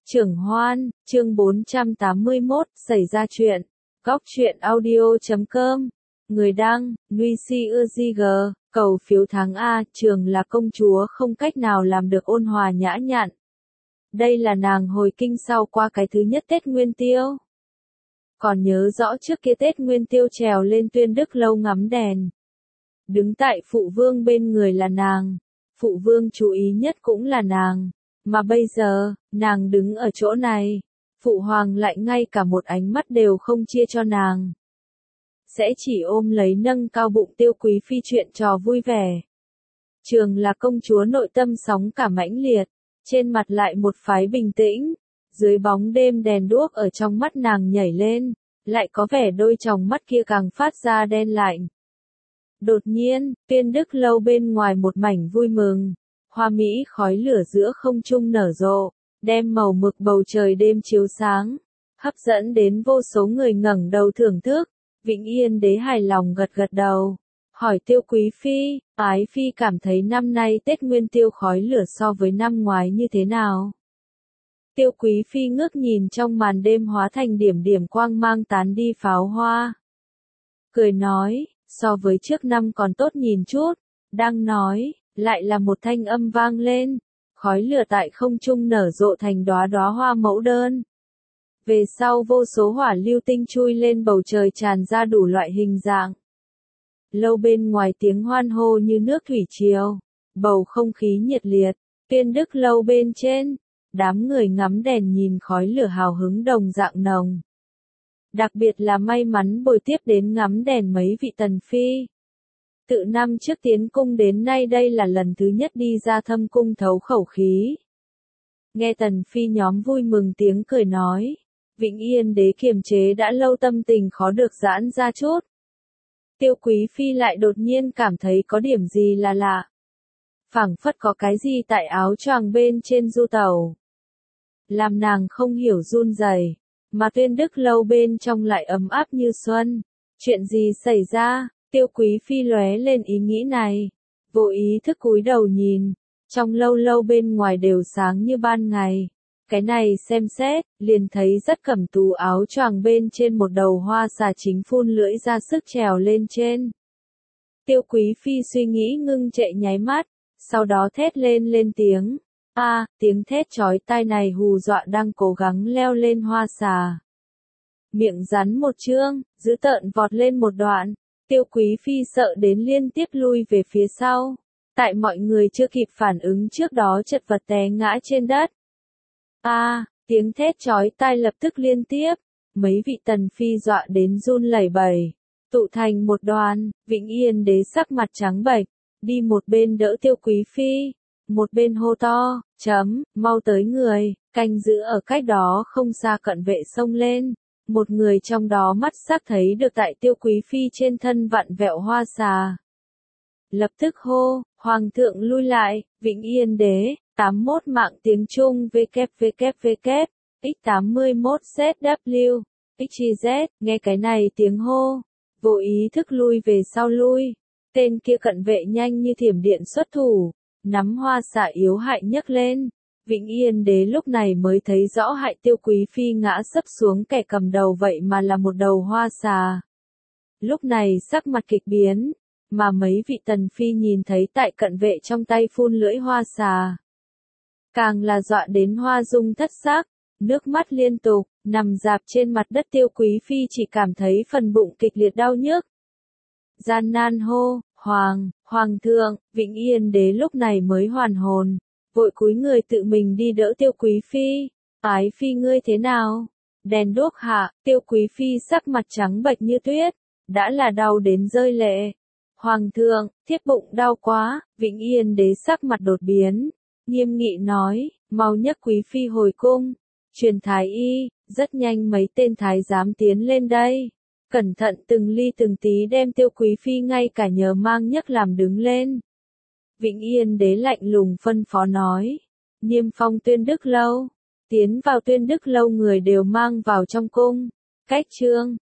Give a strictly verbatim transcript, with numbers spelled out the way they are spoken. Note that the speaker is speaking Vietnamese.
Trưởng Hoan, chương bốn trăm tám mươi mốt, xảy ra chuyện. Góc truyện audio chấm com. Người đăng, Nuy Si Ư cầu phiếu tháng A, Trường là công chúa không cách nào làm được ôn hòa nhã nhặn. Đây là nàng hồi kinh sau qua cái thứ nhất Tết Nguyên Tiêu. Còn nhớ rõ trước kia Tết Nguyên Tiêu trèo lên Tuyên Đức Lâu ngắm đèn. Đứng tại phụ vương bên người là nàng. Phụ vương chú ý nhất cũng là nàng. Mà bây giờ, nàng đứng ở chỗ này, phụ hoàng lại ngay cả một ánh mắt đều không chia cho nàng. Sẽ chỉ ôm lấy nâng cao bụng Tiêu Quý Phi chuyện trò vui vẻ. Trường là công chúa nội tâm sóng cả mãnh liệt, trên mặt lại một phái bình tĩnh, dưới bóng đêm đèn đuốc ở trong mắt nàng nhảy lên, lại có vẻ đôi tròng mắt kia càng phát ra đen lạnh. Đột nhiên, Tuyên Đức Lâu bên ngoài một mảnh vui mừng. Hoa mỹ khói lửa giữa không trung nở rộ, đem màu mực bầu trời đêm chiếu sáng, hấp dẫn đến vô số người ngẩng đầu thưởng thức. Vĩnh Yên đế hài lòng gật gật đầu, hỏi Tiêu Quý Phi, Ái Phi cảm thấy năm nay Tết Nguyên Tiêu khói lửa so với năm ngoái như thế nào? Tiêu Quý Phi ngước nhìn trong màn đêm hóa thành điểm điểm quang mang tán đi pháo hoa. Cười nói, so với trước năm còn tốt nhìn chút, đang nói. Lại là một thanh âm vang lên, khói lửa tại không trung nở rộ thành đóa đóa hoa mẫu đơn. Về sau vô số hỏa lưu tinh chui lên bầu trời tràn ra đủ loại hình dạng. Lâu bên ngoài tiếng hoan hô như nước thủy triều, bầu không khí nhiệt liệt. Tuyên Đức Lâu bên trên, đám người ngắm đèn nhìn khói lửa hào hứng đồng dạng nồng. Đặc biệt là may mắn bồi tiếp đến ngắm đèn mấy vị tần phi. Tự năm trước tiến cung đến nay đây là lần thứ nhất đi ra thâm cung thấu khẩu khí. Nghe tần phi nhóm vui mừng tiếng cười nói. Vĩnh Yên đế kiềm chế đã lâu tâm tình khó được giãn ra chút. Tiêu Quý Phi lại đột nhiên cảm thấy có điểm gì là lạ. Phảng phất có cái gì tại áo choàng bên trên du tàu. Làm nàng không hiểu run rẩy, mà Tuyên Đức Lâu bên trong lại ấm áp như xuân. Chuyện gì xảy ra? Tiêu Quý Phi lóe lên ý nghĩ này, vô ý thức cúi đầu nhìn, trong lâu lâu bên ngoài đều sáng như ban ngày. Cái này xem xét, liền thấy rất cẩm tú áo choàng bên trên một đầu hoa xà chính phun lưỡi ra sức trèo lên trên. Tiêu Quý Phi suy nghĩ ngưng trệ nháy mắt, sau đó thét lên lên tiếng. A, à, tiếng thét chói tai này hù dọa đang cố gắng leo lên hoa xà. Miệng rắn một chương, dữ tợn vọt lên một đoạn. Tiêu Quý Phi sợ đến liên tiếp lui về phía sau. Tại mọi người chưa kịp phản ứng trước đó chật vật té ngã trên đất. A, à, tiếng thét chói tai lập tức liên tiếp. Mấy vị tần phi dọa đến run lẩy bẩy. Tụ thành một đoàn, Vĩnh Yên đế sắc mặt trắng bệch. Đi một bên đỡ Tiêu Quý Phi. Một bên hô to, chấm, mau tới người, canh giữ ở cách đó không xa cận vệ xông lên. Một người trong đó mắt sắc thấy được tại Tiêu Quý Phi trên thân vặn vẹo hoa xà. Lập tức hô, Hoàng thượng lui lại, Vĩnh Yên đế, tám mươi mốt mạng tiếng Trung vê kép vê kép vê kép, x tám mươi mốt zét vê, xê zét, nghe cái này tiếng hô, vô ý thức lui về sau lui. Tên kia cận vệ nhanh như thiểm điện xuất thủ, nắm hoa xà yếu hại nhấc lên. Vĩnh Yên đế lúc này mới thấy rõ hại Tiêu Quý Phi ngã sấp xuống kẻ cầm đầu vậy mà là một đầu hoa xà. Lúc này sắc mặt kịch biến, mà mấy vị tần phi nhìn thấy tại cận vệ trong tay phun lưỡi hoa xà. Càng là dọa đến hoa dung thất sắc, nước mắt liên tục, nằm rạp trên mặt đất Tiêu Quý Phi chỉ cảm thấy phần bụng kịch liệt đau nhức. Gian nan hô, Hoàng, Hoàng thượng, Vĩnh Yên đế lúc này mới hoàn hồn. Vội cúi người tự mình đi đỡ Tiêu Quý Phi. Ái Phi ngươi thế nào? Đèn đuốc hạ, Tiêu Quý Phi sắc mặt trắng bệch như tuyết, đã là đau đến rơi lệ. Hoàng thượng, thiết bụng đau quá. Vĩnh Yên đế sắc mặt đột biến, nghiêm nghị nói, mau nhấc Quý Phi hồi cung, truyền thái y. Rất nhanh mấy tên thái giám tiến lên đây, cẩn thận từng ly từng tí đem Tiêu Quý Phi ngay cả nhờ mang nhấc làm đứng lên. Vĩnh Yên đế lạnh lùng phân phó nói, niêm phong Tuyên Đức Lâu, tiến vào Tuyên Đức Lâu người đều mang vào trong cung. Cách chương